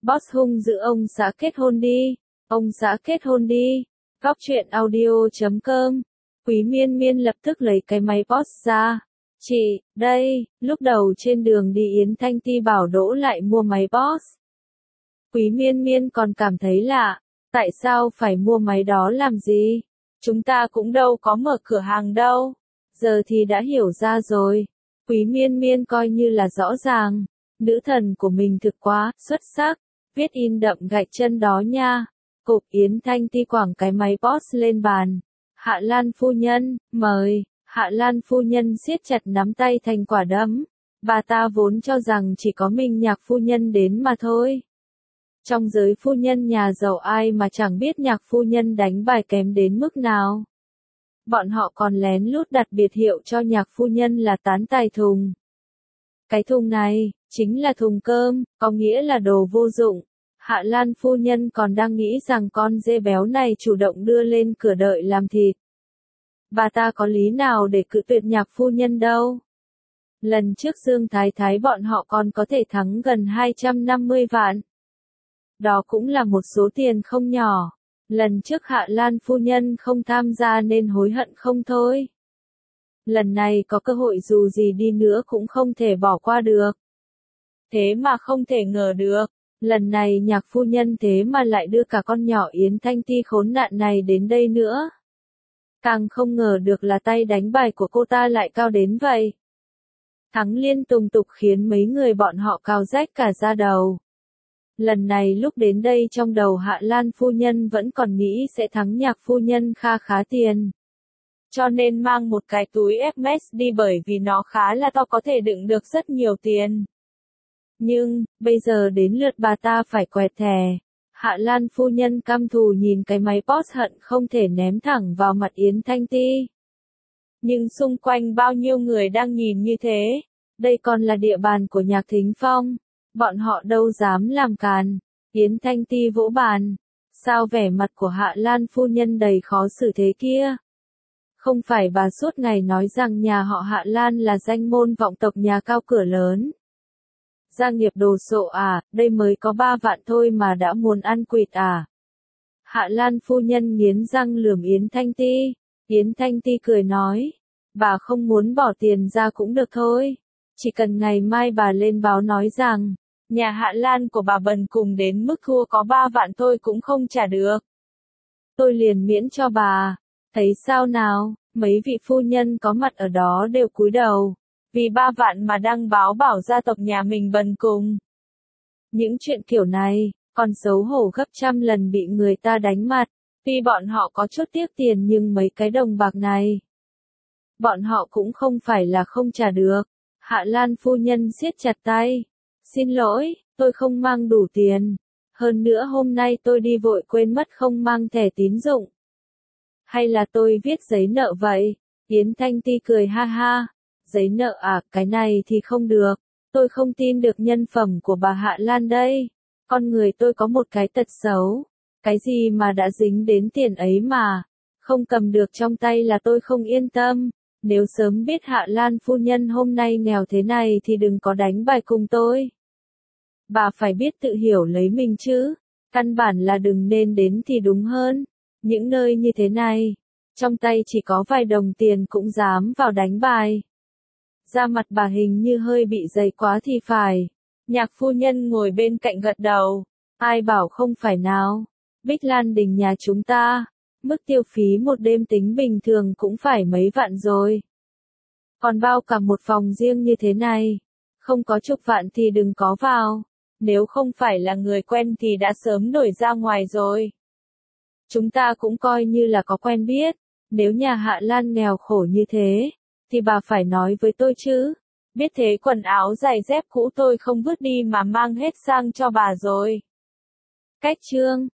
Boss hung dữ ông xã kết hôn đi. Ông xã kết hôn đi. Góc truyện audio.com. Quý Miên Miên lập tức lấy cái máy Boss ra. Chị, đây, lúc đầu trên đường đi Yến Thanh Ti bảo Đỗ lại mua máy Boss. Quý Miên Miên còn cảm thấy lạ. Tại sao phải mua máy đó làm gì? Chúng ta cũng đâu có mở cửa hàng đâu. Giờ thì đã hiểu ra rồi. Quý Miên Miên coi như là rõ ràng. Nữ thần của mình thực quá, xuất sắc. Viết in đậm gạch chân đó nha. Cục Yến Thanh Ti quẳng cái máy Boss lên bàn. Hạ Lan phu nhân, mời. Hạ Lan phu nhân siết chặt nắm tay thành quả đấm. Bà ta vốn cho rằng chỉ có mình Nhạc phu nhân đến mà thôi. Trong giới phu nhân nhà giàu ai mà chẳng biết Nhạc phu nhân đánh bài kém đến mức nào. Bọn họ còn lén lút đặt biệt hiệu cho Nhạc phu nhân là tán tài thùng. Cái thùng này, chính là thùng cơm, có nghĩa là đồ vô dụng. Hạ Lan phu nhân còn đang nghĩ rằng con dê béo này chủ động đưa lên cửa đợi làm thịt. Bà ta có lý nào để cự tuyệt Nhạc phu nhân đâu. Lần trước Dương Thái Thái bọn họ còn có thể thắng gần 250 vạn. Đó cũng là một số tiền không nhỏ. Lần trước Hạ Lan phu nhân không tham gia nên hối hận không thôi. Lần này có cơ hội dù gì đi nữa cũng không thể bỏ qua được. Thế mà không thể ngờ được, lần này Nhạc phu nhân thế mà lại đưa cả con nhỏ Yến Thanh Ti khốn nạn này đến đây nữa. Càng không ngờ được là tay đánh bài của cô ta lại cao đến vậy. Thắng liên tùng tục khiến mấy người bọn họ cào rách cả da đầu. Lần này lúc đến đây trong đầu Hạ Lan phu nhân vẫn còn nghĩ sẽ thắng Nhạc phu nhân khá tiền. Cho nên mang một cái túi Hermes đi bởi vì nó khá là to có thể đựng được rất nhiều tiền. Nhưng, bây giờ đến lượt bà ta phải quẹt thẻ. Hạ Lan phu nhân căm thù nhìn cái máy Boss hận không thể ném thẳng vào mặt Yến Thanh Ti. Nhưng xung quanh bao nhiêu người đang nhìn như thế. Đây còn là địa bàn của Nhạc Thính Phong. Bọn họ đâu dám làm càn. Yến Thanh Ti vỗ bàn. Sao vẻ mặt của Hạ Lan phu nhân đầy khó xử thế kia? Không phải bà suốt ngày nói rằng nhà họ Hạ Lan là danh môn vọng tộc nhà cao cửa lớn. Gia nghiệp đồ sộ à, đây mới có 3 vạn thôi mà đã muốn ăn quỵt à. Hạ Lan phu nhân nghiến răng lườm Yến Thanh Ti. Yến Thanh Ti cười nói. Bà không muốn bỏ tiền ra cũng được thôi. Chỉ cần ngày mai bà lên báo nói rằng, nhà Hạ Lan của bà bần cùng đến mức thua có 3 vạn thôi cũng không trả được. Tôi liền miễn cho bà. Thấy sao nào, mấy vị phu nhân có mặt ở đó đều cúi đầu. Vì 3 vạn mà đăng báo bảo gia tộc nhà mình bần cùng. Những chuyện kiểu này, còn xấu hổ gấp trăm lần bị người ta đánh mặt. Vì bọn họ có chút tiếc tiền nhưng mấy cái đồng bạc này. Bọn họ cũng không phải là không trả được. Hạ Lan phu nhân siết chặt tay. Xin lỗi, tôi không mang đủ tiền. Hơn nữa hôm nay tôi đi vội quên mất không mang thẻ tín dụng. Hay là tôi viết giấy nợ vậy? Yến Thanh Ti cười ha ha. Giấy nợ à, cái này thì không được. Tôi không tin được nhân phẩm của bà Hạ Lan đây. Con người tôi có một cái tật xấu. Cái gì mà đã dính đến tiền ấy mà. Không cầm được trong tay là tôi không yên tâm. Nếu sớm biết Hạ Lan phu nhân hôm nay nghèo thế này thì đừng có đánh bài cùng tôi. Bà phải biết tự hiểu lấy mình chứ. Căn bản là đừng nên đến thì đúng hơn. Những nơi như thế này, trong tay chỉ có vài đồng tiền cũng dám vào đánh bài. Da mặt bà hình như hơi bị dày quá thì phải. Nhạc phu nhân ngồi bên cạnh gật đầu. Ai bảo không phải nào. Bích Lan Đình nhà chúng ta, mức tiêu phí một đêm tính bình thường cũng phải mấy vạn rồi. Còn bao cả một phòng riêng như thế này. Không có chục vạn thì đừng có vào. Nếu không phải là người quen thì đã sớm nổi ra ngoài rồi. Chúng ta cũng coi như là có quen biết. Nếu nhà Hạ Lan nghèo khổ như thế, thì bà phải nói với tôi chứ. Biết thế quần áo giày dép cũ tôi không vứt đi mà mang hết sang cho bà rồi. Cách chương